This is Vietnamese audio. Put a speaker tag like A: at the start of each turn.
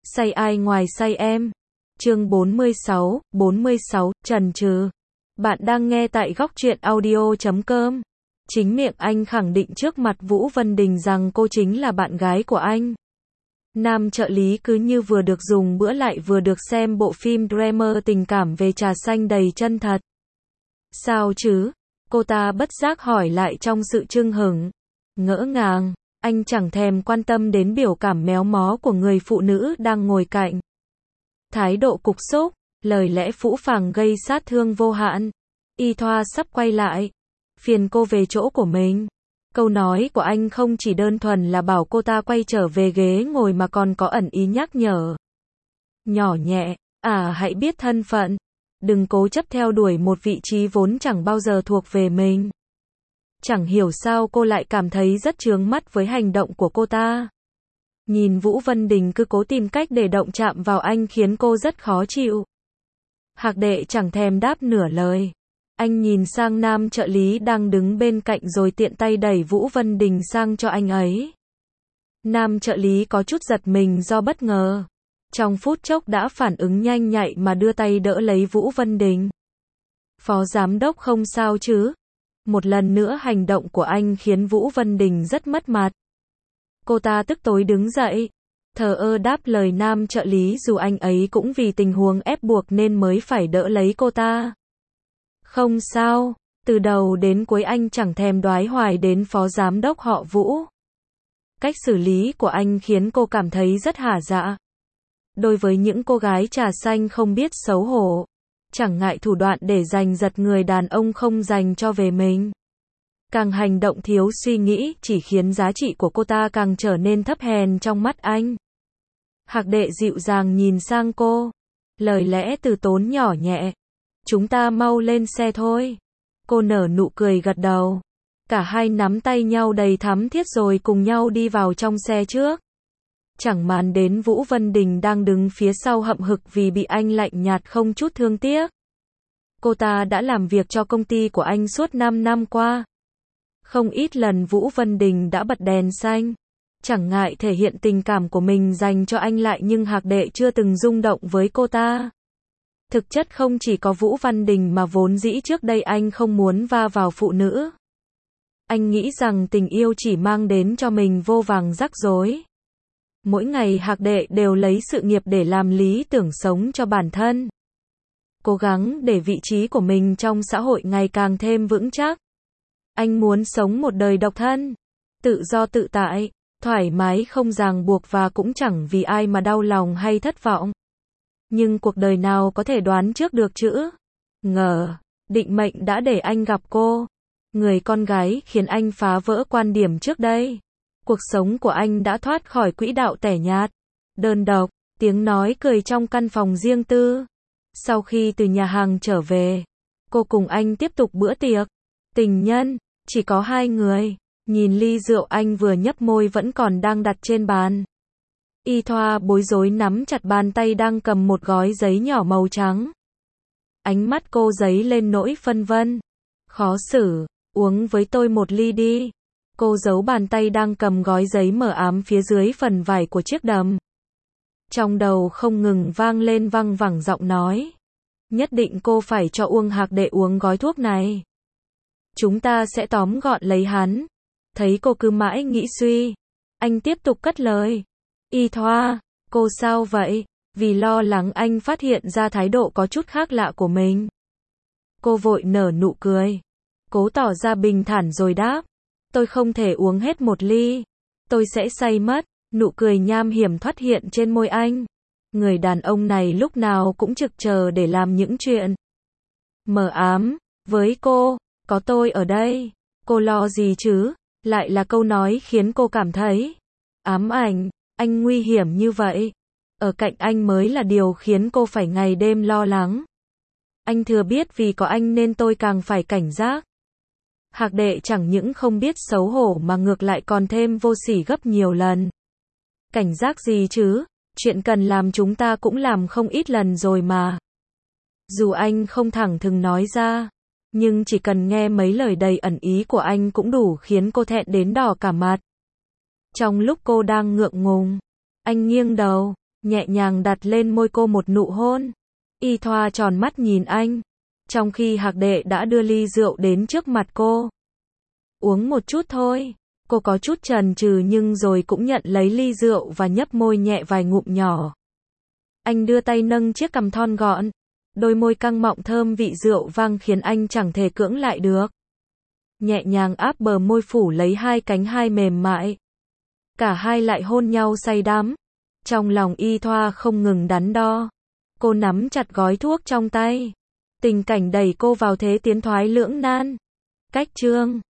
A: Say ai ngoài say em. Chương 46, chần chừ. Bạn đang nghe tại góc truyện audio.com. Chính miệng anh khẳng định trước mặt Vũ Vân Đình rằng cô chính là bạn gái của anh. Nam trợ lý cứ như vừa được dùng bữa lại vừa được xem bộ phim drama tình cảm về trà xanh đầy chân thật. Sao chứ? Cô ta bất giác hỏi lại trong sự chưng hửng. Ngỡ ngàng, anh chẳng thèm quan tâm đến biểu cảm méo mó của người phụ nữ đang ngồi cạnh. Thái độ cục xúc, lời lẽ phũ phàng gây sát thương vô hạn. Y Thoa sắp quay lại. Phiền cô về chỗ của mình. Câu nói của anh không chỉ đơn thuần là bảo cô ta quay trở về ghế ngồi mà còn có ẩn ý nhắc nhở. Nhỏ nhẹ, hãy biết thân phận. Đừng cố chấp theo đuổi một vị trí vốn chẳng bao giờ thuộc về mình. Chẳng hiểu sao cô lại cảm thấy rất chướng mắt với hành động của cô ta. Nhìn Vũ Vân Đình cứ cố tìm cách để động chạm vào anh khiến cô rất khó chịu. Hạc Đệ chẳng thèm đáp nửa lời. Anh nhìn sang nam trợ lý đang đứng bên cạnh rồi tiện tay đẩy Vũ Vân Đình sang cho anh ấy. Nam trợ lý có chút giật mình do bất ngờ. Trong phút chốc đã phản ứng nhanh nhạy mà đưa tay đỡ lấy Vũ Vân Đình. Phó giám đốc không sao chứ? Một lần nữa hành động của anh khiến Vũ Vân Đình rất mất mặt. Cô ta tức tối đứng dậy, thờ ơ đáp lời nam trợ lý dù anh ấy cũng vì tình huống ép buộc nên mới phải đỡ lấy cô ta. Không sao, từ đầu đến cuối anh chẳng thèm đoái hoài đến phó giám đốc họ Vũ. Cách xử lý của anh khiến cô cảm thấy rất hả dạ. Đối với những cô gái trà xanh không biết xấu hổ, chẳng ngại thủ đoạn để giành giật người đàn ông không dành cho về mình. Càng hành động thiếu suy nghĩ chỉ khiến giá trị của cô ta càng trở nên thấp hèn trong mắt anh. Hạc Đệ dịu dàng nhìn sang cô. Lời lẽ từ tốn nhỏ nhẹ. Chúng ta mau lên xe thôi. Cô nở nụ cười gật đầu. Cả hai nắm tay nhau đầy thắm thiết rồi cùng nhau đi vào trong xe trước. Chẳng màng đến Vũ Vân Đình đang đứng phía sau hậm hực vì bị anh lạnh nhạt không chút thương tiếc. Cô ta đã làm việc cho công ty của anh suốt 5 năm qua. Không ít lần Vũ Vân Đình đã bật đèn xanh. Chẳng ngại thể hiện tình cảm của mình dành cho anh lại nhưng Hạc Đệ chưa từng rung động với cô ta. Thực chất không chỉ có Vũ Văn Đình mà vốn dĩ trước đây anh không muốn va vào phụ nữ. Anh nghĩ rằng tình yêu chỉ mang đến cho mình vô vàn rắc rối. Mỗi ngày Hạc Đệ đều lấy sự nghiệp để làm lý tưởng sống cho bản thân. Cố gắng để vị trí của mình trong xã hội ngày càng thêm vững chắc. Anh muốn sống một đời độc thân, tự do tự tại, thoải mái không ràng buộc và cũng chẳng vì ai mà đau lòng hay thất vọng. Nhưng cuộc đời nào có thể đoán trước được chứ? Định mệnh đã để anh gặp cô. Người con gái khiến anh phá vỡ quan điểm trước đây. Cuộc sống của anh đã thoát khỏi quỹ đạo tẻ nhạt, đơn độc, tiếng nói cười trong căn phòng riêng tư. Sau khi từ nhà hàng trở về, cô cùng anh tiếp tục bữa tiệc. Tình nhân, chỉ có hai người. Nhìn ly rượu anh vừa nhấp môi vẫn còn đang đặt trên bàn. Y Thoa bối rối nắm chặt bàn tay đang cầm một gói giấy nhỏ màu trắng. Ánh mắt cô dấy lên nỗi phân vân. Khó xử, uống với tôi một ly đi. Cô giấu bàn tay đang cầm gói giấy mờ ám phía dưới phần vải của chiếc đầm. Trong đầu không ngừng vang lên văng vẳng giọng nói. Nhất định cô phải cho Uông Hạc Đệ uống gói thuốc này. Chúng ta sẽ tóm gọn lấy hắn. Thấy cô cứ mãi nghĩ suy. Anh tiếp tục cất lời. Y Thoa, cô sao vậy? Vì lo lắng anh phát hiện ra thái độ có chút khác lạ của mình. Cô vội nở nụ cười. Cố tỏ ra bình thản rồi đáp. Tôi không thể uống hết một ly. Tôi sẽ say mất. Nụ cười nham hiểm thoát hiện trên môi anh. Người đàn ông này lúc nào cũng trực chờ để làm những chuyện mờ ám. Với cô, có tôi ở đây. Cô lo gì chứ? Lại là câu nói khiến cô cảm thấy ám ảnh. Anh nguy hiểm như vậy. Ở cạnh anh mới là điều khiến cô phải ngày đêm lo lắng. Anh thừa biết vì có anh nên tôi càng phải cảnh giác. Hạc Đệ chẳng những không biết xấu hổ mà ngược lại còn thêm vô sỉ gấp nhiều lần. Cảnh giác gì chứ? Chuyện cần làm chúng ta cũng làm không ít lần rồi mà. Dù anh không thẳng thừng nói ra, nhưng chỉ cần nghe mấy lời đầy ẩn ý của anh cũng đủ khiến cô thẹn đến đỏ cả mặt. Trong lúc cô đang ngượng ngùng, anh nghiêng đầu, nhẹ nhàng đặt lên môi cô một nụ hôn. Y Thoa tròn mắt nhìn anh, trong khi Hạc Đệ đã đưa ly rượu đến trước mặt cô. Uống một chút thôi. Cô có chút chần chừ nhưng rồi cũng nhận lấy ly rượu và nhấp môi nhẹ vài ngụm nhỏ. Anh đưa tay nâng chiếc cằm thon gọn, đôi môi căng mọng thơm vị rượu vang khiến anh chẳng thể cưỡng lại được. Nhẹ nhàng áp bờ môi phủ lấy hai cánh hai mềm mại. Cả hai lại hôn nhau say đắm. Trong lòng Y Thoa không ngừng đắn đo. Cô nắm chặt gói thuốc trong tay. Tình cảnh đẩy cô vào thế tiến thoái lưỡng nan. Cách chương